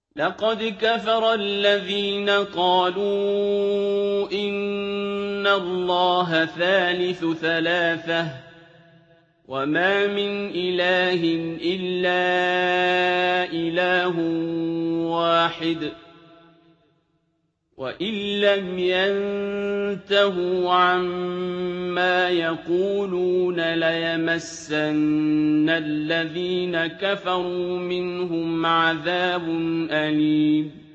لَقَدْ كَفَرَ الَّذِينَ قَالُوا إِنَّ اللَّهَ ثَالِثُ ثَلَاثَةٍ ۘ وَمَا مِنْ إِلَٰهٍ إِلَّا إِلَٰهٌ وَاحِدٌ ۚ وَإِن لَّمْ يَنتَهُوا عَمَّا يَقُولُونَ لَيَمَسَّنَّ الَّذِينَ كَفَرُوا مِنْهُمْ عَذَابٌ أَلِيمٌ